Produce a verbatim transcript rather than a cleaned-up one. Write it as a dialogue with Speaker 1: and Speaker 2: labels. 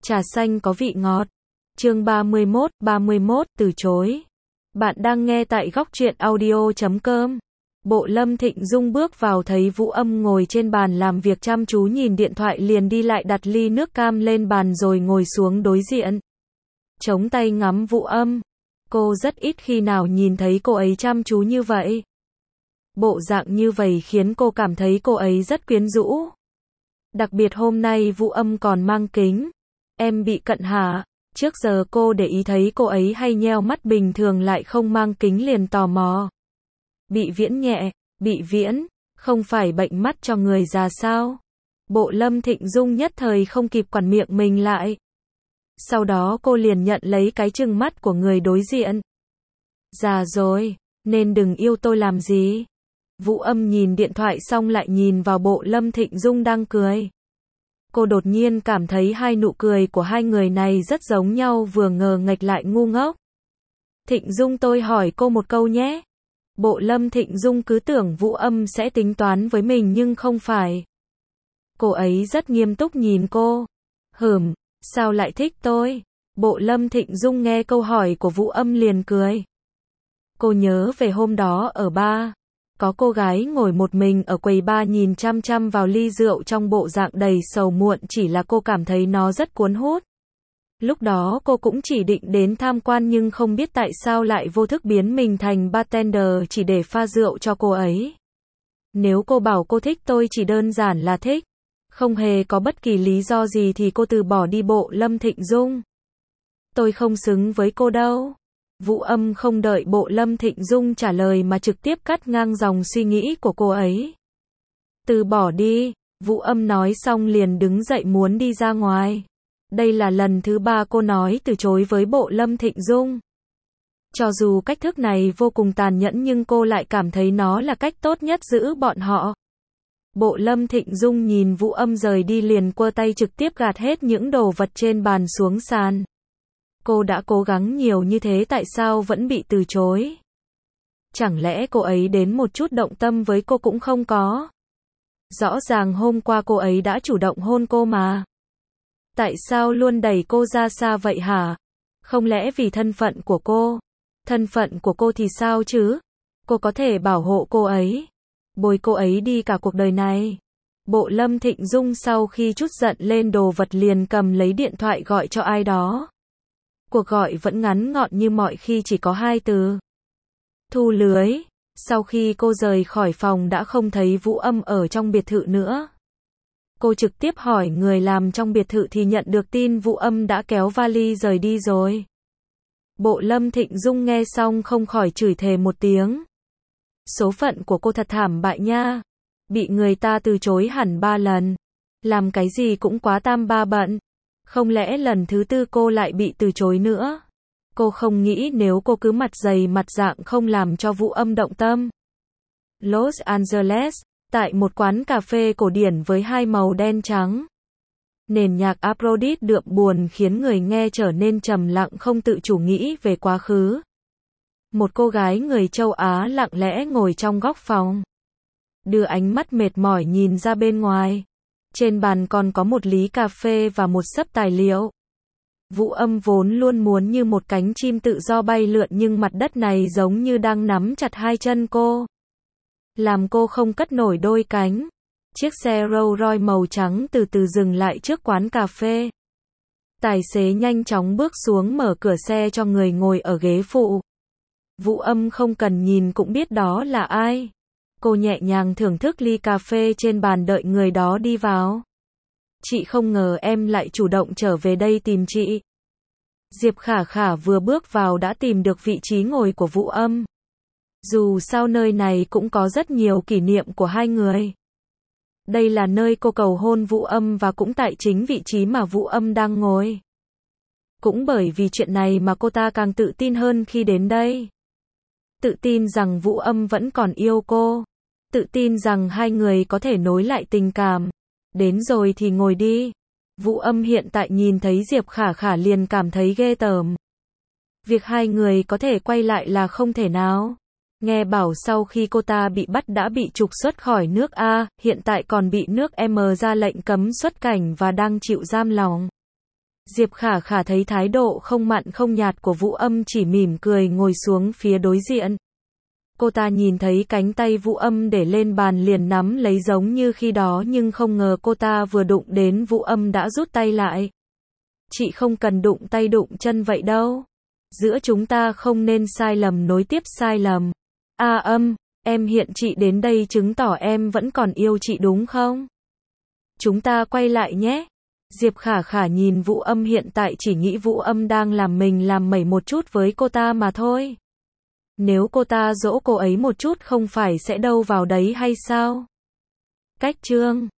Speaker 1: Trà xanh có vị ngọt. Chương ba mươi mốt, ba mươi mốt, từ chối. Bạn đang nghe tại góc truyện audio chấm com. Bộ Lâm Thịnh Dung bước vào thấy Vũ Âm ngồi trên bàn làm việc chăm chú nhìn điện thoại liền đi lại đặt ly nước cam lên bàn rồi ngồi xuống đối diện. Chống tay ngắm Vũ Âm. Cô rất ít khi nào nhìn thấy cô ấy chăm chú như vậy. Bộ dạng như vậy khiến cô cảm thấy cô ấy rất quyến rũ. Đặc biệt hôm nay Vũ Âm còn mang kính. Em bị cận hả? Trước giờ cô để ý thấy cô ấy hay nheo mắt bình thường lại không mang kính liền tò mò. Bị viễn nhẹ, bị viễn, không phải bệnh mắt cho người già sao? Bộ Lâm Thịnh Dung nhất thời không kịp quản miệng mình lại. Sau đó cô liền nhận lấy cái trừng mắt của người đối diện. Già rồi, nên đừng yêu tôi làm gì? Vũ Âm nhìn điện thoại xong lại nhìn vào Bộ Lâm Thịnh Dung đang cười. Cô đột nhiên cảm thấy hai nụ cười của hai người này rất giống nhau, vừa ngờ nghệch lại ngu ngốc. Thịnh Dung, tôi hỏi cô một câu nhé. Bộ Lâm Thịnh Dung cứ tưởng Vũ Âm sẽ tính toán với mình nhưng không phải. Cô ấy rất nghiêm túc nhìn cô. Hửm, sao lại thích tôi? Bộ Lâm Thịnh Dung nghe câu hỏi của Vũ Âm liền cười. Cô nhớ về hôm đó ở bar. Có cô gái ngồi một mình ở quầy bar nhìn chăm chăm vào ly rượu trong bộ dạng đầy sầu muộn, chỉ là cô cảm thấy nó rất cuốn hút. Lúc đó cô cũng chỉ định đến tham quan nhưng không biết tại sao lại vô thức biến mình thành bartender chỉ để pha rượu cho cô ấy. Nếu cô bảo cô thích tôi chỉ đơn giản là thích, không hề có bất kỳ lý do gì thì cô từ bỏ đi. Bộ Lâm Thịnh Dung. Tôi không xứng với cô đâu. Vũ Âm không đợi Bộ Lâm Thịnh Dung trả lời mà trực tiếp cắt ngang dòng suy nghĩ của cô ấy. Từ bỏ đi, Vũ Âm nói xong liền đứng dậy muốn đi ra ngoài. Đây là lần thứ ba cô nói từ chối với Bộ Lâm Thịnh Dung. Cho dù cách thức này vô cùng tàn nhẫn nhưng cô lại cảm thấy nó là cách tốt nhất giữ bọn họ. Bộ Lâm Thịnh Dung nhìn Vũ Âm rời đi liền quơ tay trực tiếp gạt hết những đồ vật trên bàn xuống sàn. Cô đã cố gắng nhiều như thế tại sao vẫn bị từ chối? Chẳng lẽ cô ấy đến một chút động tâm với cô cũng không có? Rõ ràng hôm qua cô ấy đã chủ động hôn cô mà. Tại sao luôn đẩy cô ra xa vậy hả? Không lẽ vì thân phận của cô? Thân phận của cô thì sao chứ? Cô có thể bảo hộ cô ấy, bồi cô ấy đi cả cuộc đời này. Bộ Lâm Thịnh Dung sau khi chút giận lên đồ vật liền cầm lấy điện thoại gọi cho ai đó. Cuộc gọi vẫn ngắn gọn như mọi khi, chỉ có hai từ. Thu lưới. Sau khi cô rời khỏi phòng đã không thấy Vũ Âm ở trong biệt thự nữa. Cô trực tiếp hỏi người làm trong biệt thự thì nhận được tin Vũ Âm đã kéo vali rời đi rồi. Bộ Lâm Thịnh Dung nghe xong không khỏi chửi thề một tiếng. Số phận của cô thật thảm bại nha. Bị người ta từ chối hẳn ba lần. Làm cái gì cũng quá tam ba bận. Không lẽ lần thứ tư cô lại bị từ chối nữa? Cô không nghĩ nếu cô cứ mặt dày mặt dạng không làm cho Vũ Âm động tâm. Los Angeles, tại một quán cà phê cổ điển với hai màu đen trắng. Nền nhạc Afrobeat đượm buồn khiến người nghe trở nên trầm lặng không tự chủ nghĩ về quá khứ. Một cô gái người châu Á lặng lẽ ngồi trong góc phòng. Đưa ánh mắt mệt mỏi nhìn ra bên ngoài. Trên bàn còn có một ly cà phê và một xấp tài liệu. Vũ Âm vốn luôn muốn như một cánh chim tự do bay lượn nhưng mặt đất này giống như đang nắm chặt hai chân cô. Làm cô không cất nổi đôi cánh. Chiếc xe Rolls Royce màu trắng từ từ dừng lại trước quán cà phê. Tài xế nhanh chóng bước xuống mở cửa xe cho người ngồi ở ghế phụ. Vũ Âm không cần nhìn cũng biết đó là ai. Cô nhẹ nhàng thưởng thức ly cà phê trên bàn đợi người đó đi vào. Chị không ngờ em lại chủ động trở về đây tìm chị. Diệp Khả Khả vừa bước vào đã tìm được vị trí ngồi của Vũ Âm. Dù sao nơi này cũng có rất nhiều kỷ niệm của hai người. Đây là nơi cô cầu hôn Vũ Âm và cũng tại chính vị trí mà Vũ Âm đang ngồi. Cũng bởi vì chuyện này mà cô ta càng tự tin hơn khi đến đây. Tự tin rằng Vũ Âm vẫn còn yêu cô. Tự tin rằng hai người có thể nối lại tình cảm. Đến rồi thì ngồi đi. Vũ Âm hiện tại nhìn thấy Diệp Khả Khả liền cảm thấy ghê tởm. Việc hai người có thể quay lại là không thể nào. Nghe bảo sau khi cô ta bị bắt đã bị trục xuất khỏi nước A, hiện tại còn bị nước M ra lệnh cấm xuất cảnh và đang chịu giam lỏng. Diệp Khả Khả thấy thái độ không mặn không nhạt của Vũ Âm chỉ mỉm cười ngồi xuống phía đối diện. Cô ta nhìn thấy cánh tay Vũ Âm để lên bàn liền nắm lấy giống như khi đó nhưng không ngờ cô ta vừa đụng đến Vũ Âm đã rút tay lại. Chị không cần đụng tay đụng chân vậy đâu. Giữa chúng ta không nên sai lầm nối tiếp sai lầm. A Âm, em hiện chị đến đây chứng tỏ em vẫn còn yêu chị đúng không? Chúng ta quay lại nhé. Diệp Khả Khả nhìn Vũ Âm hiện tại chỉ nghĩ Vũ Âm đang làm mình làm mẩy một chút với cô ta mà thôi. Nếu cô ta dỗ cô ấy một chút không phải sẽ đâu vào đấy hay sao? Cách chương